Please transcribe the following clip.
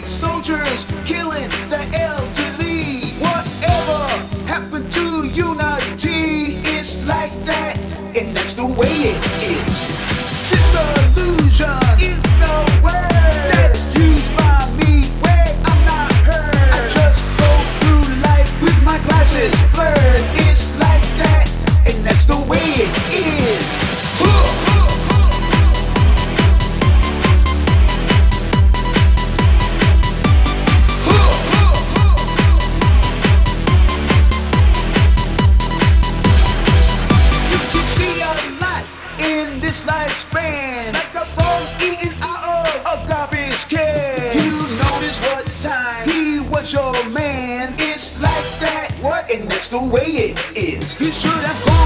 streets, soldiers killing the elderly. Whatever happened to unity? It's like that, and that's the way it is. Disillusion is the word that's used by me where I'm not heard. I just go through life with my glasses blurred. It's like that, and that's the way it is. This lifespan, like a bone eaten out of a garbage can. You notice what time he was your man. It's like that, what? And that's the way it is. You should have gone